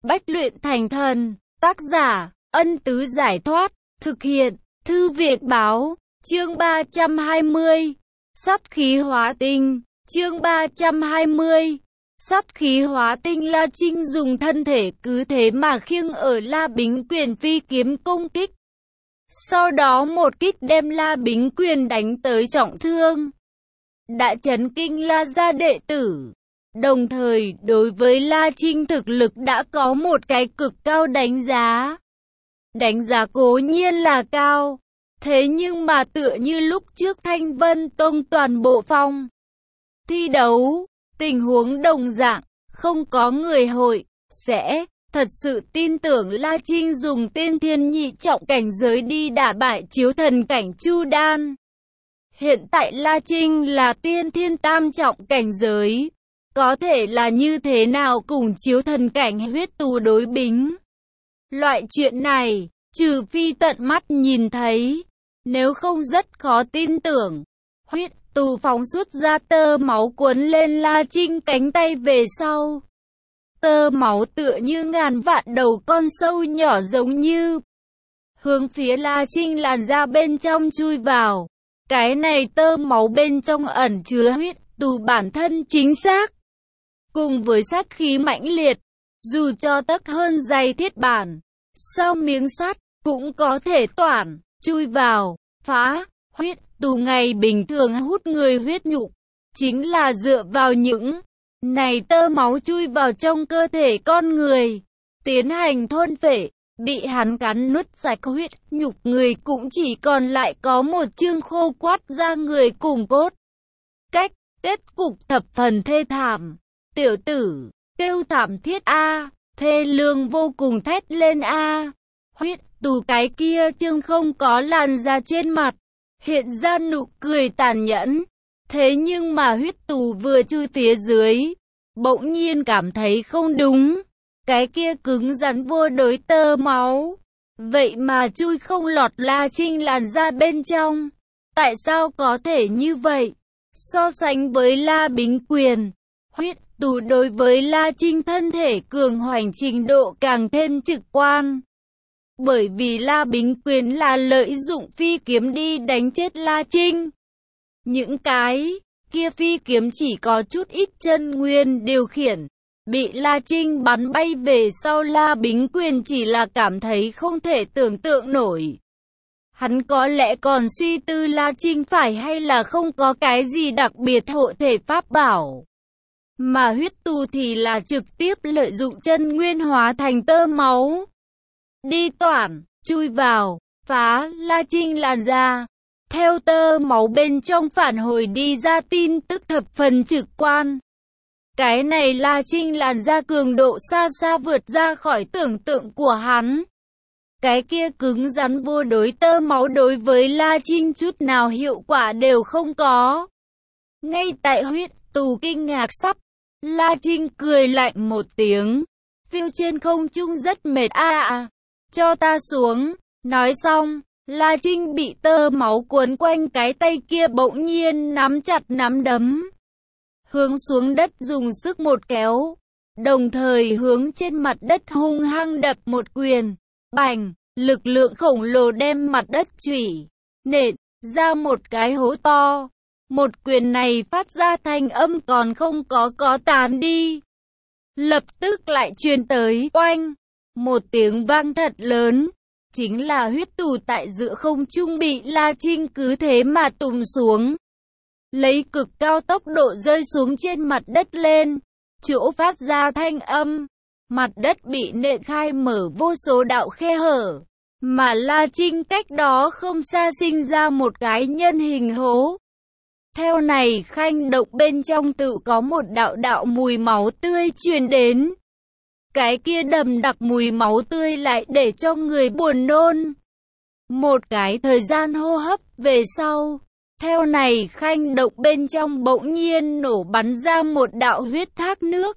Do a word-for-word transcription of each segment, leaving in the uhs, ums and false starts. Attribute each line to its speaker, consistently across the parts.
Speaker 1: Bách luyện thành thần. Tác giả, Ân Tứ Giải Thoát. Thực hiện, Thư Việt Báo. Chương ba trăm hai mươi. Sắt khí hóa tinh. Chương ba trăm hai mươi. Sắt khí hóa tinh. La Trinh dùng thân thể cứ thế mà khiêng ở La Bính Quyền phi kiếm công kích. Sau đó một kích đem La Bính Quyền đánh tới trọng thương, đã chấn kinh La gia đệ tử. Đồng thời, đối với La Trinh thực lực đã có một cái cực cao đánh giá. Đánh giá cố nhiên là cao, thế nhưng mà tựa như lúc trước Thanh Vân Tông toàn bộ phong thi đấu, tình huống đồng dạng, không có người hội sẽ thật sự tin tưởng La Trinh dùng tiên thiên nhị trọng cảnh giới đi đả bại chiếu thần cảnh Chu Đan. Hiện tại La Trinh là tiên thiên tam trọng cảnh giới, có thể là như thế nào cùng chiếu thần cảnh huyết tù đối bính. Loại chuyện này, trừ phi tận mắt nhìn thấy, nếu không rất khó tin tưởng. Huyết tù phóng xuất ra tơ máu cuốn lên La Trinh cánh tay về sau. Tơ máu tựa như ngàn vạn đầu con sâu nhỏ giống như hướng phía La Trinh làn da bên trong chui vào. Cái này tơ máu bên trong ẩn chứa huyết tù bản thân chính xác, cùng với sát khí mãnh liệt, dù cho tấc hơn dày thiết bản, sau miếng sắt cũng có thể toản chui vào, phá. Huyết tù ngày bình thường hút người huyết nhục, chính là dựa vào những này tơ máu chui vào trong cơ thể con người, tiến hành thôn phệ. Bị hắn cắn nuốt sạch huyết nhục người cũng chỉ còn lại có một chương khô quắt ra người cùng cốt. Cách kết cục thập phần thê thảm. Tiểu tử kêu thảm thiết a, thê lương vô cùng thét lên a. Huyết tù cái kia chương không có làn da trên mặt, hiện ra nụ cười tàn nhẫn. Thế nhưng mà huyết tù vừa chui phía dưới, bỗng nhiên cảm thấy không đúng. Cái kia cứng rắn vô đối tơ máu, vậy mà chui không lọt La Trinh làn da bên trong. Tại sao có thể như vậy? So sánh với La Bính Quyền, huyết tù đối với La Trinh thân thể cường hoành trình độ càng thêm trực quan. Bởi vì La Bính Quyền là lợi dụng phi kiếm đi đánh chết La Trinh. Những cái kia phi kiếm chỉ có chút ít chân nguyên điều khiển, bị La Trinh bắn bay về sau. La Bính Quyền chỉ là cảm thấy không thể tưởng tượng nổi. Hắn có lẽ còn suy tư La Trinh phải hay là không có cái gì đặc biệt hộ thể pháp bảo. Mà huyết tù thì là trực tiếp lợi dụng chân nguyên hóa thành tơ máu, đi toản, chui vào, phá La Trinh làn da. Theo tơ máu bên trong phản hồi đi ra tin tức thập phần trực quan. Cái này La Trinh làn da cường độ xa xa vượt ra khỏi tưởng tượng của hắn. Cái kia cứng rắn vô đối tơ máu đối với La Trinh chút nào hiệu quả đều không có. Ngay tại huyết tù kinh ngạc sắp, La Trinh cười lạnh một tiếng, phiêu trên không trung rất mệt a à, cho ta xuống. Nói xong, La Trinh bị tơ máu cuốn quanh cái tay kia bỗng nhiên nắm chặt nắm đấm, hướng xuống đất dùng sức một kéo, đồng thời hướng trên mặt đất hung hăng đập một quyền. Bành, lực lượng khổng lồ đem mặt đất chủy nện ra một cái hố to. Một quyền này phát ra thanh âm còn không có có tán đi, lập tức lại truyền tới oanh, một tiếng vang thật lớn. Chính là huyết tù tại giữa không trung bị La Trinh cứ thế mà tụm xuống, lấy cực cao tốc độ rơi xuống trên mặt đất lên. Chỗ phát ra thanh âm, mặt đất bị nện khai mở vô số đạo khe hở, mà La Trinh cách đó không xa sinh ra một cái nhân hình hố. Theo này khanh động bên trong tự có một đạo đạo mùi máu tươi truyền đến. Cái kia đậm đặc mùi máu tươi lại để cho người buồn nôn. Một cái thời gian hô hấp về sau, theo này khanh động bên trong bỗng nhiên nổ bắn ra một đạo huyết thác nước.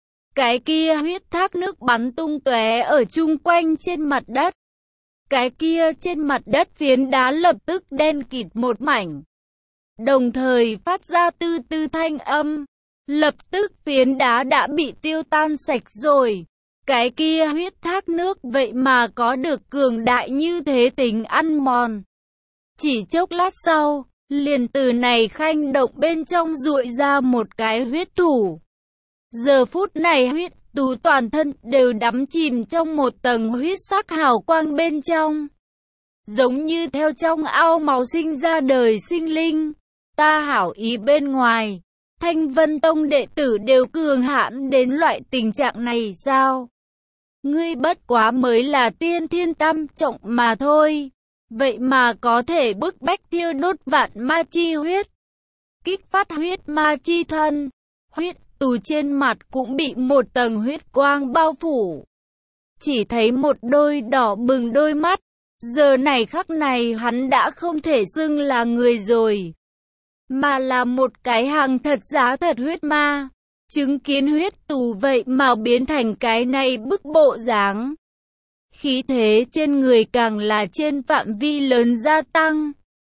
Speaker 1: Cái kia huyết thác nước bắn tung tóe ở chung quanh trên mặt đất. Cái kia trên mặt đất phiến đá lập tức đen kịt một mảnh, đồng thời phát ra tư tư thanh âm. Lập tức phiến đá đã bị tiêu tan sạch rồi. Cái kia huyết thác nước vậy mà có được cường đại như thế tính ăn mòn. Chỉ chốc lát sau, liền từ này khanh động bên trong ruội ra một cái huyết thủ. Giờ phút này huyết tù toàn thân đều đắm chìm trong một tầng huyết sắc hào quang bên trong. Giống như theo trong ao máu sinh ra đời sinh linh. Ta hảo ý bên ngoài, Thanh Vân Tông đệ tử đều cường hãn đến loại tình trạng này sao? Ngươi bất quá mới là tiên thiên tam trọng mà thôi. Vậy mà có thể bức bách thiêu đốt vạn ma chi huyết. Kích phát huyết ma chi thân. Huyết tù trên mặt cũng bị một tầng huyết quang bao phủ. Chỉ thấy một đôi đỏ bừng đôi mắt. Giờ này khắc này hắn đã không thể xưng là người rồi. Mà là một cái hàng thật giá thật huyết ma. Chứng kiến huyết tù vậy mà biến thành cái này bức bộ dáng. Khí thế trên người càng là trên phạm vi lớn gia tăng.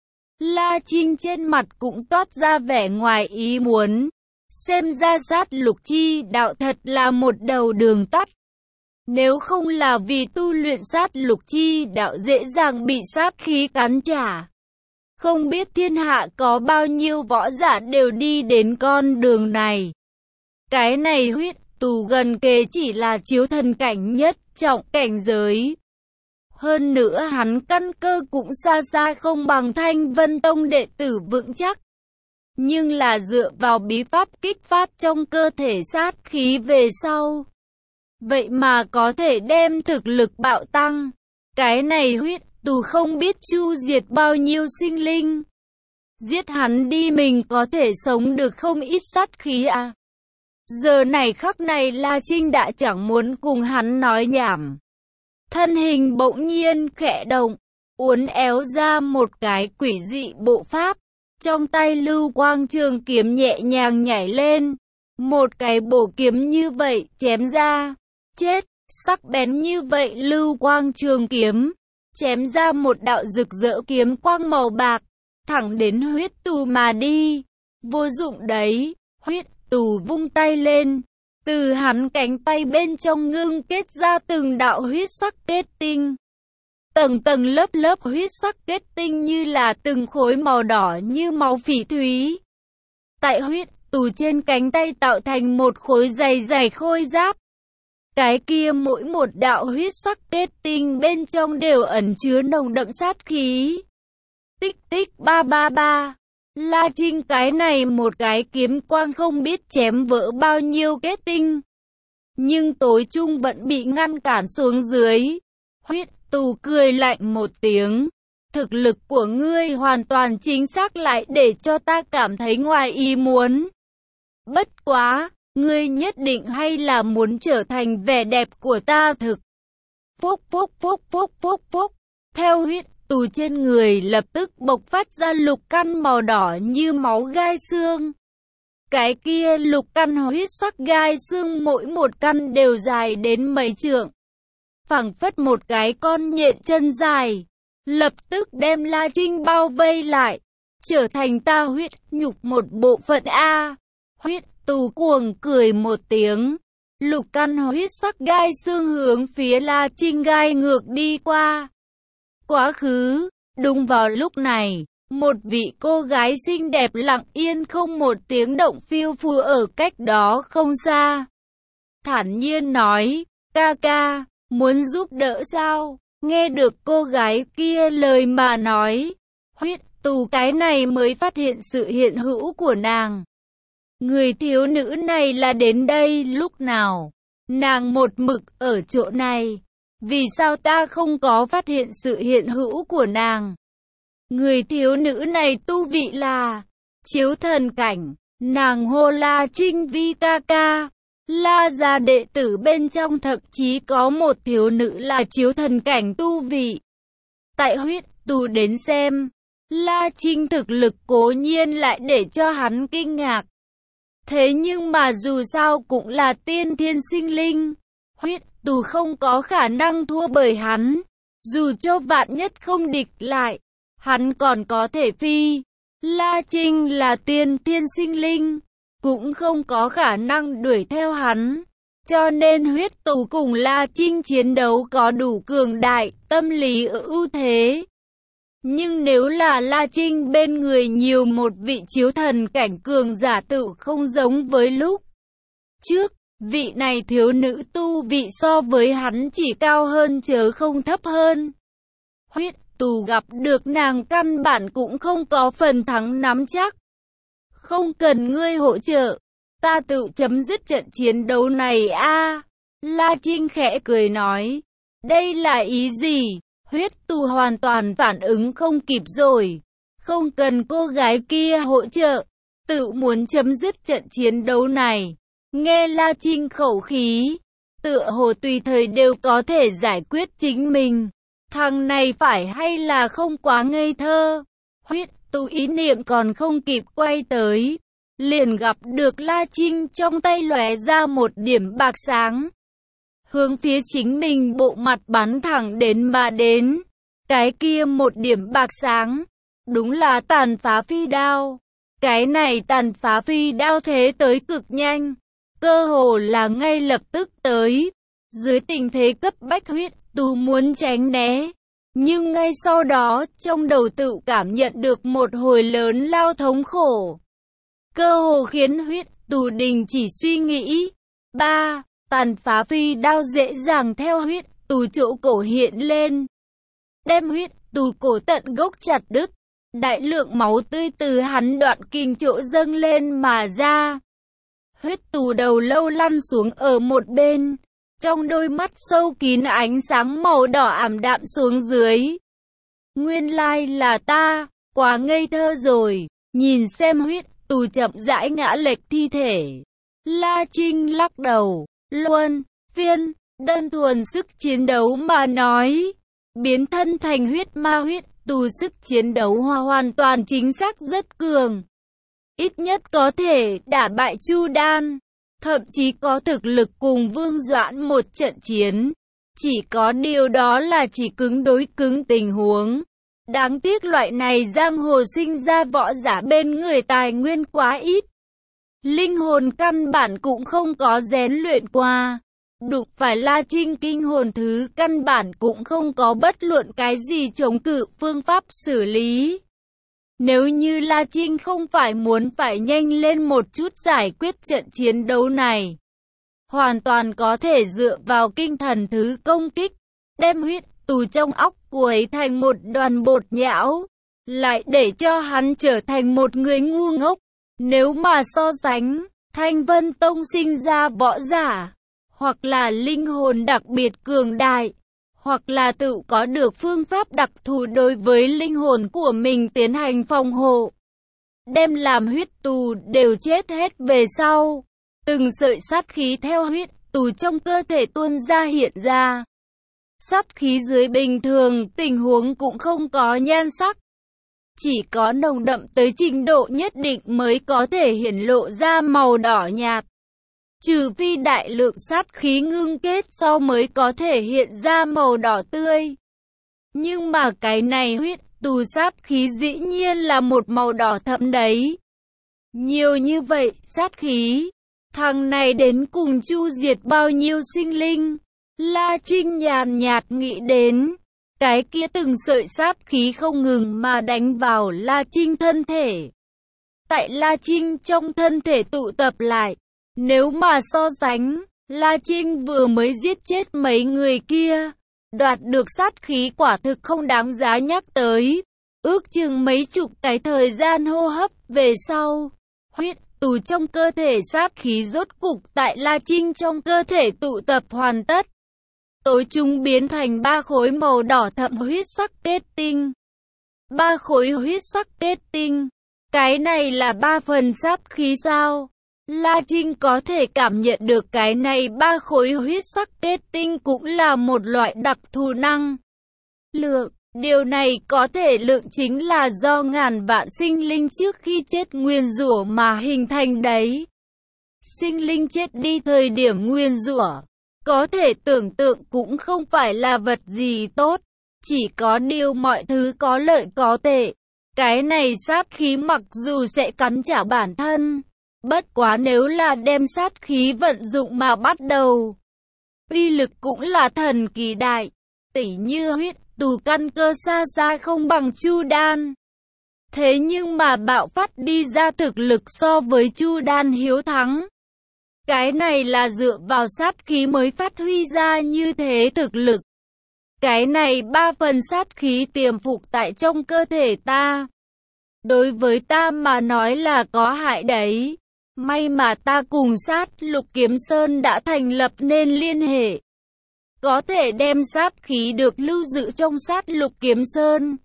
Speaker 1: La Trinh trên mặt cũng toát ra vẻ ngoài ý muốn. Xem ra sát lục chi đạo thật là một đầu đường tắt. Nếu không là vì tu luyện sát lục chi đạo dễ dàng bị sát khí cắn trả. Không biết thiên hạ có bao nhiêu võ giả đều đi đến con đường này. Cái này huyết tù gần kề chỉ là chiếu thần cảnh nhất trọng cảnh giới. Hơn nữa hắn căn cơ cũng xa xa không bằng Thanh Vân Tông đệ tử vững chắc. Nhưng là dựa vào bí pháp kích phát trong cơ thể sát khí về sau. Vậy mà có thể đem thực lực bạo tăng. Cái này huyết tù không biết chu diệt bao nhiêu sinh linh. Giết hắn đi mình có thể sống được không ít sát khí à. Giờ này khắc này La Trinh đã chẳng muốn cùng hắn nói nhảm. Thân hình bỗng nhiên khẽ động, uốn éo ra một cái quỷ dị bộ pháp. Trong tay lưu quang trường kiếm nhẹ nhàng nhảy lên. Một cái bổ kiếm như vậy chém ra. Chết, sắc bén như vậy lưu quang trường kiếm. Chém ra một đạo rực rỡ kiếm quang màu bạc. Thẳng đến huyết tù mà đi. Vô dụng đấy, huyết tù vung tay lên. Từ hắn cánh tay bên trong ngưng kết ra từng đạo huyết sắc kết tinh. Tầng tầng lớp lớp huyết sắc kết tinh như là từng khối màu đỏ như máu phỉ thúy. Tại huyết tù trên cánh tay tạo thành một khối dày dày khôi giáp. Cái kia mỗi một đạo huyết sắc kết tinh bên trong đều ẩn chứa nồng đậm sát khí. Tích tích ba ba ba. La Trinh cái này một cái kiếm quang không biết chém vỡ bao nhiêu kết tinh. Nhưng tối trung vẫn bị ngăn cản xuống dưới. Huyết tù cười lạnh một tiếng. Thực lực của ngươi hoàn toàn chính xác lại để cho ta cảm thấy ngoài ý muốn. Bất quá, ngươi nhất định hay là muốn trở thành vẻ đẹp của ta thực. Phúc phúc phúc phúc phúc phúc. Theo huyết tù trên người lập tức bộc phát ra lục căn màu đỏ như máu gai xương. Cái kia lục căn huyết sắc gai xương mỗi một căn đều dài đến mấy trượng. Phảng phất một cái con nhện chân dài. Lập tức đem La Trinh bao vây lại. Trở thành ta huyết nhục một bộ phận A. Huyết tù cuồng cười một tiếng. Lục căn huyết sắc gai xương hướng phía La Trinh gai ngược đi qua. Quá khứ, đúng vào lúc này, một vị cô gái xinh đẹp lặng yên không một tiếng động phiêu phù ở cách đó không xa. Thản nhiên nói, ca ca, muốn giúp đỡ sao? Nghe được cô gái kia lời mà nói, huyết tù cái này mới phát hiện sự hiện hữu của nàng. Người thiếu nữ này là đến đây lúc nào? Nàng một mực ở chỗ này. Vì sao ta không có phát hiện sự hiện hữu của nàng? Người thiếu nữ này tu vị là chiếu thần cảnh. Nàng hô La Trinh vi ca ca. La gia đệ tử bên trong thậm chí có một thiếu nữ là chiếu thần cảnh tu vị. Tại huyết tù đến xem, La Trinh thực lực cố nhiên lại để cho hắn kinh ngạc. Thế nhưng mà dù sao cũng là tiên thiên sinh linh. Huyết tù không có khả năng thua bởi hắn. Dù cho vạn nhất không địch lại, hắn còn có thể phi. La Trinh là tiên thiên sinh linh, cũng không có khả năng đuổi theo hắn. Cho nên huyết tù cùng La Trinh chiến đấu có đủ cường đại, tâm lý ưu thế. Nhưng nếu là La Trinh bên người nhiều một vị chiếu thần cảnh cường giả tự không giống với lúc trước, vị này thiếu nữ tu vị so với hắn chỉ cao hơn chớ không thấp hơn. Huyết tù gặp được nàng căn bản cũng không có phần thắng nắm chắc. Không cần ngươi hỗ trợ, ta tự chấm dứt trận chiến đấu này a. À, La Trinh khẽ cười nói, đây là ý gì? Huyết tù hoàn toàn phản ứng không kịp rồi. Không cần cô gái kia hỗ trợ, tự muốn chấm dứt trận chiến đấu này. Nghe La Trinh khẩu khí, tựa hồ tùy thời đều có thể giải quyết chính mình. Thằng này phải hay là không quá ngây thơ? Huyết tù ý niệm còn không kịp quay tới, liền gặp được La Trinh trong tay lóe ra một điểm bạc sáng. Hướng phía chính mình bộ mặt bắn thẳng đến mà đến. Cái kia một điểm bạc sáng, đúng là tàn phá phi đao. Cái này tàn phá phi đao thế tới cực nhanh, cơ hồ là ngay lập tức tới. Dưới tình thế cấp bách huyết tù muốn tránh né, nhưng ngay sau đó trong đầu tự cảm nhận được một hồi lớn lao thống khổ. Cơ hồ khiến huyết tù đình chỉ suy nghĩ. Ba, tàn phá phi đao dễ dàng theo huyết tù chỗ cổ hiện lên, đem huyết tù cổ tận gốc chặt đứt. Đại lượng máu tươi từ hắn đoạn kinh chỗ dâng lên mà ra. Huyết tù đầu lâu lăn xuống ở một bên, trong đôi mắt sâu kín ánh sáng màu đỏ ảm đạm xuống dưới. Nguyên lai là ta, quá ngây thơ rồi. Nhìn xem huyết tù chậm rãi ngã lệch thi thể, La Trinh lắc đầu. Luân phiên, đơn thuần sức chiến đấu mà nói, biến thân thành huyết ma huyết tù sức chiến đấu hoa hoàn toàn chính xác rất cường. Ít nhất có thể đả bại Chu Đan, thậm chí có thực lực cùng Vương Doãn một trận chiến. Chỉ có điều đó là chỉ cứng đối cứng tình huống. Đáng tiếc loại này giang hồ sinh ra võ giả bên người tài nguyên quá ít. Linh hồn căn bản cũng không có rèn luyện qua. Đụng phải La Trinh kinh hồn thứ căn bản cũng không có bất luận cái gì chống cự phương pháp xử lý. Nếu như La Trinh không phải muốn phải nhanh lên một chút giải quyết trận chiến đấu này, hoàn toàn có thể dựa vào kinh thần thứ công kích, đem huyết tù trong óc quấy thành một đoàn bột nhão, lại để cho hắn trở thành một người ngu ngốc. Nếu mà so sánh, Thanh Vân Tông sinh ra võ giả, hoặc là linh hồn đặc biệt cường đại, hoặc là tự có được phương pháp đặc thù đối với linh hồn của mình tiến hành phòng hộ, đem làm huyết tù đều chết hết về sau. Từng sợi sát khí theo huyết tù trong cơ thể tuôn ra hiện ra. Sát khí dưới bình thường tình huống cũng không có nhan sắc, chỉ có nồng đậm tới trình độ nhất định mới có thể hiển lộ ra màu đỏ nhạt. Trừ phi đại lượng sát khí ngưng kết sau mới có thể hiện ra màu đỏ tươi. Nhưng mà cái này huyết tù sát khí dĩ nhiên là một màu đỏ thẫm đấy. Nhiều như vậy sát khí, thằng này đến cùng chu diệt bao nhiêu sinh linh? La Trinh nhàn nhạt nghĩ đến. Cái kia từng sợi sát khí không ngừng mà đánh vào La Trinh thân thể. Tại La Trinh trong thân thể tụ tập lại. Nếu mà so sánh, La Trinh vừa mới giết chết mấy người kia, đoạt được sát khí quả thực không đáng giá nhắc tới. Ước chừng mấy chục cái thời gian hô hấp về sau, huyết tù trong cơ thể sát khí rốt cục tại La Trinh trong cơ thể tụ tập hoàn tất. Tối chúng biến thành ba khối màu đỏ thẫm huyết sắc kết tinh. Ba khối huyết sắc kết tinh. Cái này là ba phần sát khí sao? La Trinh có thể cảm nhận được cái này ba khối huyết sắc kết tinh cũng là một loại đặc thù năng lượng. Điều này có thể lượng chính là do ngàn vạn sinh linh trước khi chết nguyền rủa mà hình thành đấy. Sinh linh chết đi thời điểm nguyền rủa, có thể tưởng tượng cũng không phải là vật gì tốt, chỉ có điều mọi thứ có lợi có tệ. Cái này sát khí mặc dù sẽ cắn trả bản thân, Bất quá nếu là đem sát khí vận dụng mà bắt đầu, uy lực cũng là thần kỳ đại. Tỉ như huyết tù căn cơ xa xa không bằng Chu Đan. Thế nhưng mà bạo phát đi ra thực lực so với Chu Đan hiếu thắng. Cái này là dựa vào sát khí mới phát huy ra như thế thực lực. Cái này ba phần sát khí tiềm phục tại trong cơ thể ta. Đối với ta mà nói là có hại đấy. May mà ta cùng sát lục kiếm sơn đã thành lập nên liên hệ. Có thể đem sát khí được lưu giữ trong sát lục kiếm sơn.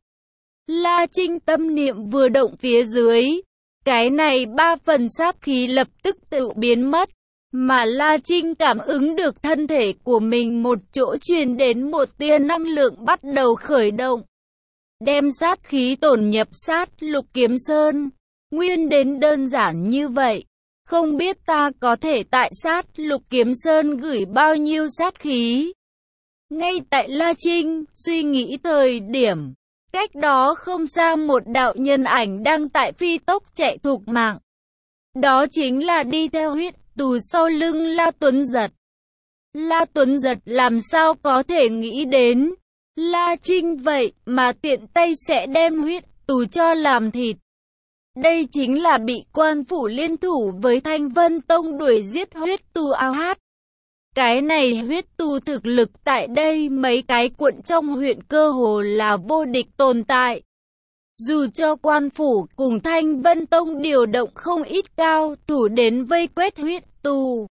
Speaker 1: La Trinh tâm niệm vừa động phía dưới. Cái này ba phần sát khí lập tức tự biến mất. Mà La Trinh cảm ứng được thân thể của mình một chỗ truyền đến một tia năng lượng bắt đầu khởi động. Đem sát khí tổn nhập sát lục kiếm sơn. Nguyên đến đơn giản như vậy. Không biết ta có thể tại sát lục kiếm sơn gửi bao nhiêu sát khí. Ngay tại La Trinh suy nghĩ thời điểm, cách đó không xa một đạo nhân ảnh đang tại phi tốc chạy thục mạng. Đó chính là đi theo huyết tù sau lưng La Tuấn Giật. La Tuấn Giật làm sao có thể nghĩ đến La Trinh vậy mà tiện tay sẽ đem huyết tù cho làm thịt. Đây chính là bị quan phủ liên thủ với Thanh Vân Tông đuổi giết huyết tù ao hát. Cái này huyết tù thực lực tại đây mấy cái quận trong huyện cơ hồ là vô địch tồn tại. Dù cho quan phủ cùng Thanh Vân Tông điều động không ít cao thủ đến vây quét huyết tù,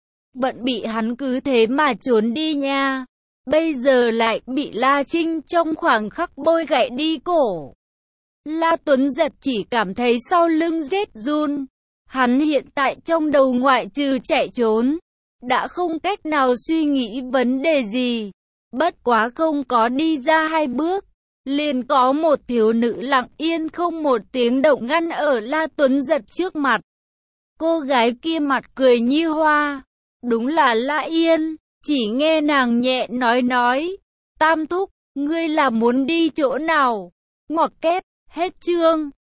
Speaker 1: vẫn bị hắn cứ thế mà trốn đi nha. Bây giờ lại bị La Trinh trong khoảng khắc bôi gậy đi cổ. La Tuấn Giật chỉ cảm thấy sau lưng rét run. Hắn hiện tại trong đầu ngoại trừ chạy trốn, đã không cách nào suy nghĩ vấn đề gì. Bất quá không có đi ra hai bước, liền có một thiếu nữ lặng yên không một tiếng động ngăn ở La Tuấn Giật trước mặt. Cô gái kia mặt cười như hoa. Đúng là La Yên. Chỉ nghe nàng nhẹ nói nói. Tam thúc, ngươi là muốn đi chỗ nào? Ngoặc kép, hết chương.